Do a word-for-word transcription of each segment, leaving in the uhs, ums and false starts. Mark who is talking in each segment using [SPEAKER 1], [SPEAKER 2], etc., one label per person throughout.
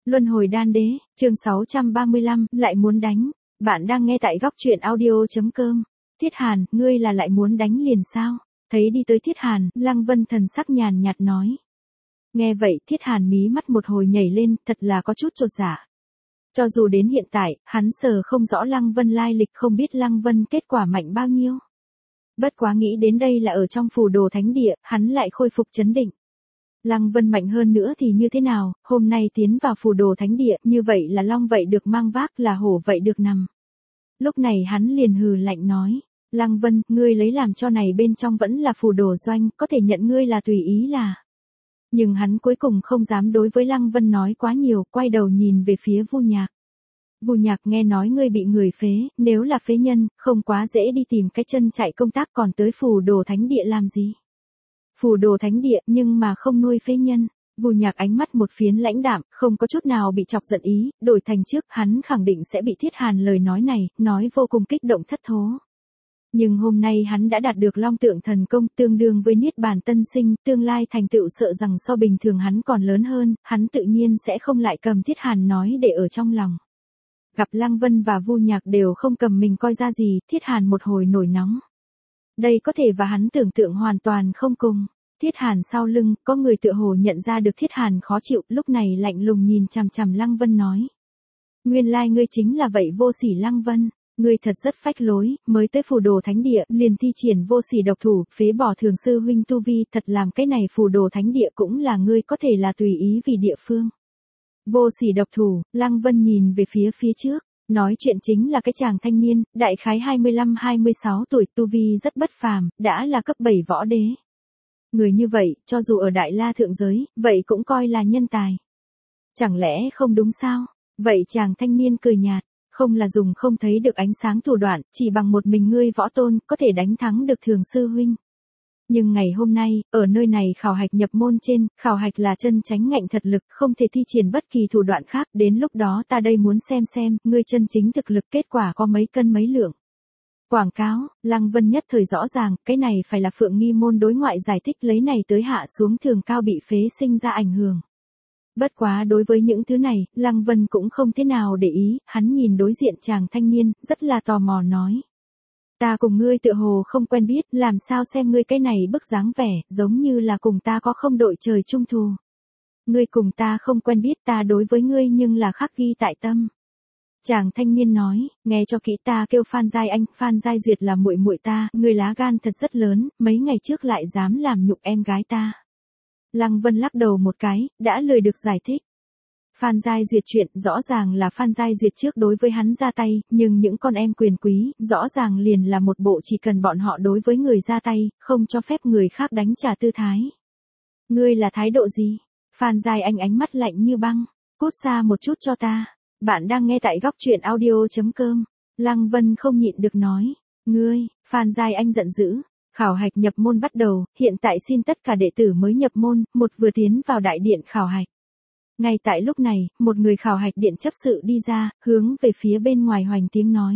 [SPEAKER 1] Luân hồi đan đế, chương sáu trăm ba mươi lăm, lại muốn đánh. Bạn đang nghe tại góc truyện audio.com. Thiết Hàn, ngươi là lại muốn đánh liền sao? Thấy đi tới Thiết Hàn, Lăng Vân thần sắc nhàn nhạt nói. Nghe vậy, Thiết Hàn mí mắt một hồi nhảy lên, thật là có chút chột dạ. Cho dù đến hiện tại, hắn sờ không rõ Lăng Vân lai lịch, không biết Lăng Vân kết quả mạnh bao nhiêu. Bất quá nghĩ đến đây là ở trong phù đồ thánh địa, hắn lại khôi phục trấn định. Lăng Vân mạnh hơn nữa thì như thế nào, hôm nay tiến vào phù đồ thánh địa, như vậy là long vậy được mang vác, là hổ vậy được nằm. Lúc này hắn liền hừ lạnh nói, Lăng Vân, ngươi lấy làm cho này bên trong vẫn là phù đồ doanh, có thể nhận ngươi là tùy ý là. Nhưng hắn cuối cùng không dám đối với Lăng Vân nói quá nhiều, quay đầu nhìn về phía Vu Nhạc. Vu Nhạc, nghe nói ngươi bị người phế, nếu là phế nhân, không quá dễ đi tìm cái chân chạy công tác, còn tới phù đồ thánh địa làm gì? Phù đồ thánh địa nhưng mà không nuôi phế nhân. Vu Nhạc ánh mắt một phiến lãnh đạm, không có chút nào bị chọc giận ý, đổi thành trước hắn khẳng định sẽ bị Thiết Hàn lời nói này, nói vô cùng kích động thất thố. Nhưng hôm nay hắn đã đạt được long tượng thần công, tương đương với niết bàn tân sinh, tương lai thành tựu sợ rằng so bình thường hắn còn lớn hơn, hắn tự nhiên sẽ không lại cầm Thiết Hàn nói để ở trong lòng. Gặp Lăng Vân và Vu Nhạc đều không cầm mình coi ra gì, Thiết Hàn một hồi nổi nóng. Đây có thể và hắn tưởng tượng hoàn toàn không cùng. Thiết Hàn sau lưng, có người tựa hồ nhận ra được Thiết Hàn khó chịu, lúc này lạnh lùng nhìn chằm chằm Lăng Vân nói. Nguyên lai ngươi chính là vậy vô sỉ Lăng Vân, ngươi thật rất phách lối, mới tới phù đồ thánh địa, liền thi triển vô sỉ độc thủ, phế bỏ thường sư huynh tu vi, thật làm cái này phù đồ thánh địa cũng là ngươi có thể là tùy ý vì địa phương. Vô sỉ độc thủ, Lăng Vân nhìn về phía phía trước. Nói chuyện chính là cái chàng thanh niên, đại khái hai mươi lăm hai mươi sáu tuổi, tu vi rất bất phàm, đã là cấp bảy võ đế. Người như vậy, cho dù ở Đại La thượng giới, vậy cũng coi là nhân tài. Chẳng lẽ không đúng sao? Vậy chàng thanh niên cười nhạt, không là dùng không thấy được ánh sáng thủ đoạn, chỉ bằng một mình ngươi võ tôn, có thể đánh thắng được thường sư huynh. Nhưng ngày hôm nay, ở nơi này khảo hạch nhập môn trên, khảo hạch là chân chánh ngạnh thật lực, không thể thi triển bất kỳ thủ đoạn khác, đến lúc đó ta đây muốn xem xem, ngươi chân chính thực lực kết quả có mấy cân mấy lượng. Quảng cáo, Lăng Vân nhất thời rõ ràng, cái này phải là Phượng Nghi môn đối ngoại giải thích lấy này tới hạ xuống thường cao bị phế sinh ra ảnh hưởng. Bất quá đối với những thứ này, Lăng Vân cũng không thế nào để ý, hắn nhìn đối diện chàng thanh niên, rất là tò mò nói. Ta cùng ngươi tựa hồ không quen biết, làm sao xem ngươi cái này bức dáng vẻ, giống như là cùng ta có không đội trời chung thù. Ngươi cùng ta không quen biết, ta đối với ngươi nhưng là khắc ghi tại tâm. Chàng thanh niên nói, nghe cho kỹ, ta kêu Phan Giai Anh, Phan Giai Duyệt là muội muội ta, ngươi lá gan thật rất lớn, mấy ngày trước lại dám làm nhục em gái ta. Lăng Vân lắc đầu một cái, đã lười được giải thích. Phan Giai Duyệt chuyện, rõ ràng là Phan Giai Duyệt trước đối với hắn ra tay, nhưng những con em quyền quý, rõ ràng liền là một bộ chỉ cần bọn họ đối với người ra tay, không cho phép người khác đánh trả tư thái. Ngươi là thái độ gì? Phan Giai Anh ánh mắt lạnh như băng, cút xa một chút cho ta. Bạn đang nghe tại góc truyện audio.com. Lăng Vân không nhịn được nói. Ngươi, Phan Giai Anh giận dữ. Khảo hạch nhập môn bắt đầu, hiện tại xin tất cả đệ tử mới nhập môn, một vừa tiến vào đại điện khảo hạch. Ngay tại lúc này, một người khảo hạch điện chấp sự đi ra, hướng về phía bên ngoài hoành tiếng nói.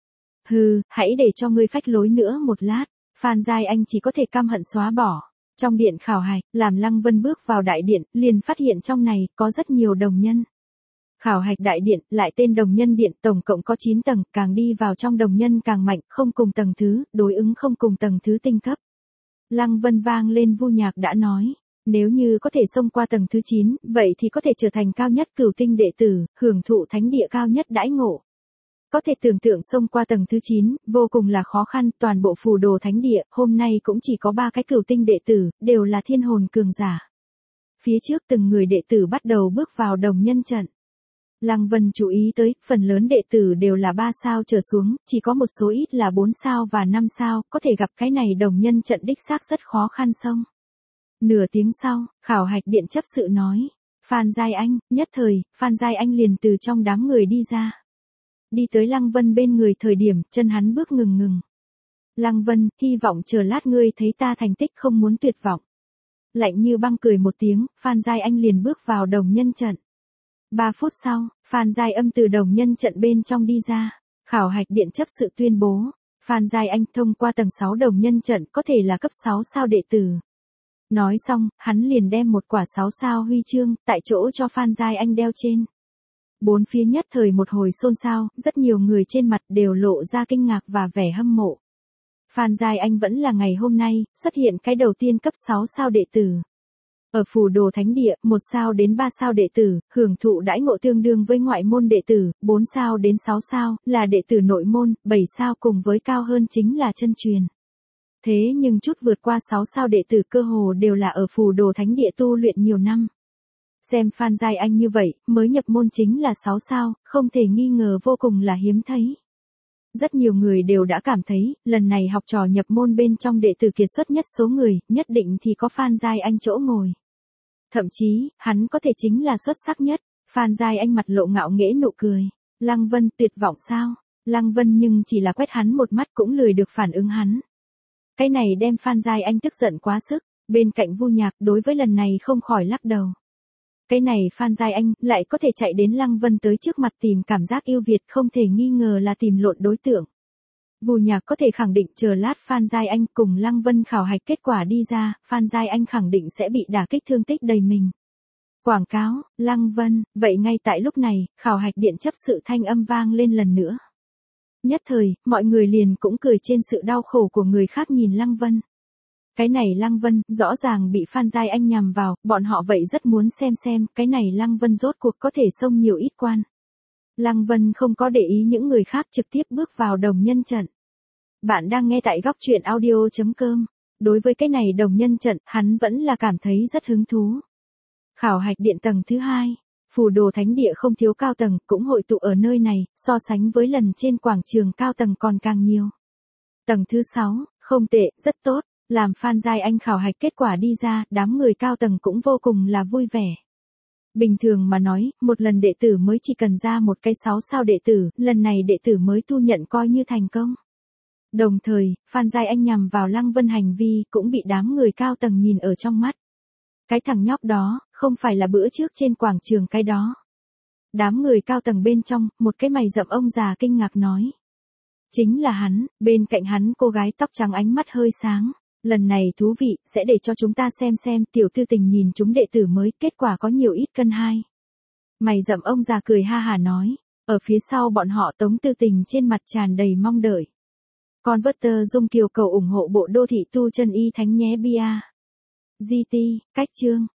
[SPEAKER 1] Hừ, hãy để cho ngươi phách lối nữa một lát. Phan Giai Anh chỉ có thể căm hận xóa bỏ. Trong điện khảo hạch, làm Lăng Vân bước vào đại điện, liền phát hiện trong này có rất nhiều đồng nhân. Khảo hạch đại điện, lại tên đồng nhân điện, tổng cộng có chín tầng, càng đi vào trong đồng nhân càng mạnh, không cùng tầng thứ, đối ứng không cùng tầng thứ tinh cấp. Lăng Vân vang lên Vu Nhạc đã nói, nếu như có thể xông qua tầng thứ chín, vậy thì có thể trở thành cao nhất cửu tinh đệ tử, hưởng thụ thánh địa cao nhất đãi ngộ. Có thể tưởng tượng xông qua tầng thứ chín, vô cùng là khó khăn, toàn bộ phù đồ thánh địa, hôm nay cũng chỉ có ba cái cửu tinh đệ tử, đều là thiên hồn cường giả. Phía trước từng người đệ tử bắt đầu bước vào đồng nhân trận. Lăng Vân chú ý tới, phần lớn đệ tử đều là ba sao trở xuống, chỉ có một số ít là bốn sao và năm sao, có thể gặp cái này đồng nhân trận đích xác rất khó khăn xông. Nửa tiếng sau, khảo hạch điện chấp sự nói, Phan Giai Anh, nhất thời, Phan Giai Anh liền từ trong đám người đi ra. Đi tới Lăng Vân bên người thời điểm, chân hắn bước ngừng ngừng. Lăng Vân, hy vọng chờ lát ngươi thấy ta thành tích không muốn tuyệt vọng. Lạnh như băng cười một tiếng, Phan Giai Anh liền bước vào đồng nhân trận. Ba phút sau, Phan Giai Âm từ đồng nhân trận bên trong đi ra. Khảo hạch điện chấp sự tuyên bố, Phan Giai Anh thông qua tầng sáu đồng nhân trận có thể là cấp sáu sao đệ tử. Nói xong, hắn liền đem một quả sáu sao huy chương, tại chỗ cho Phan Giai Anh đeo trên. Bốn phía nhất thời một hồi xôn xao, rất nhiều người trên mặt đều lộ ra kinh ngạc và vẻ hâm mộ. Phan Giai Anh vẫn là ngày hôm nay, xuất hiện cái đầu tiên cấp sáu sao đệ tử. Ở Phù Đồ Thánh Địa, một sao đến ba sao đệ tử, hưởng thụ đãi ngộ tương đương với ngoại môn đệ tử, bốn sao đến sáu sao, là đệ tử nội môn, bảy sao cùng với cao hơn chính là chân truyền. Thế nhưng chút vượt qua sáu sao đệ tử cơ hồ đều là ở Phù Đồ Thánh Địa tu luyện nhiều năm. Xem Phan Giai Anh như vậy, mới nhập môn chính là sáu sao, không thể nghi ngờ vô cùng là hiếm thấy. Rất nhiều người đều đã cảm thấy, lần này học trò nhập môn bên trong đệ tử kiệt xuất nhất số người, nhất định thì có Phan Giai Anh chỗ ngồi. Thậm chí, hắn có thể chính là xuất sắc nhất. Phan Giai Anh mặt lộ ngạo nghễ nụ cười. Lăng Vân tuyệt vọng sao? Lăng Vân nhưng chỉ là quét hắn một mắt cũng lười được phản ứng hắn. Cái này đem Phan Giai Anh tức giận quá sức. Bên cạnh Vu Nhạc đối với lần này không khỏi lắc đầu. Cái này Phan Giai Anh lại có thể chạy đến Lăng Vân tới trước mặt tìm cảm giác yêu Việt, không thể nghi ngờ là tìm lộn đối tượng. Vu Nhạc có thể khẳng định chờ lát Phan Giai Anh cùng Lăng Vân khảo hạch kết quả đi ra, Phan Giai Anh khẳng định sẽ bị đả kích thương tích đầy mình. Quảng cáo, Lăng Vân, vậy ngay tại lúc này, khảo hạch điện chấp sự thanh âm vang lên lần nữa. Nhất thời, mọi người liền cũng cười trên sự đau khổ của người khác nhìn Lăng Vân. Cái này Lăng Vân, rõ ràng bị Phan Giai Anh nhằm vào, bọn họ vậy rất muốn xem xem, cái này Lăng Vân rốt cuộc có thể xông nhiều ít quan. Lăng Vân không có để ý những người khác, trực tiếp bước vào đồng nhân trận. Bạn đang nghe tại góc truyện audio chấm com. Đối với cái này đồng nhân trận, hắn vẫn là cảm thấy rất hứng thú. Khảo hạch điện tầng thứ hai. Phù Đồ Thánh Địa không thiếu cao tầng, cũng hội tụ ở nơi này, so sánh với lần trên quảng trường cao tầng còn càng nhiều. Tầng thứ sáu, không tệ, rất tốt. Làm Phan Giai Anh khảo hạch kết quả đi ra, đám người cao tầng cũng vô cùng là vui vẻ. Bình thường mà nói, một lần đệ tử mới chỉ cần ra một cái sáu sao đệ tử, lần này đệ tử mới thu nhận coi như thành công. Đồng thời, Phan Giai Anh nhằm vào Lăng Vân hành vi cũng bị đám người cao tầng nhìn ở trong mắt. Cái thằng nhóc đó, không phải là bữa trước trên quảng trường cái đó. Đám người cao tầng bên trong, một cái mày rậm ông già kinh ngạc nói. Chính là hắn, bên cạnh hắn cô gái tóc trắng ánh mắt hơi sáng. Lần này thú vị, sẽ để cho chúng ta xem xem tiểu tư tình nhìn chúng đệ tử mới, kết quả có nhiều ít cân hai. Mày rậm ông già cười ha hà nói, ở phía sau bọn họ Tống Tư Tình trên mặt tràn đầy mong đợi. Converter Dung Kiều cầu ủng hộ bộ đô thị tu chân y thánh nhé bia. giê tê, cách chương.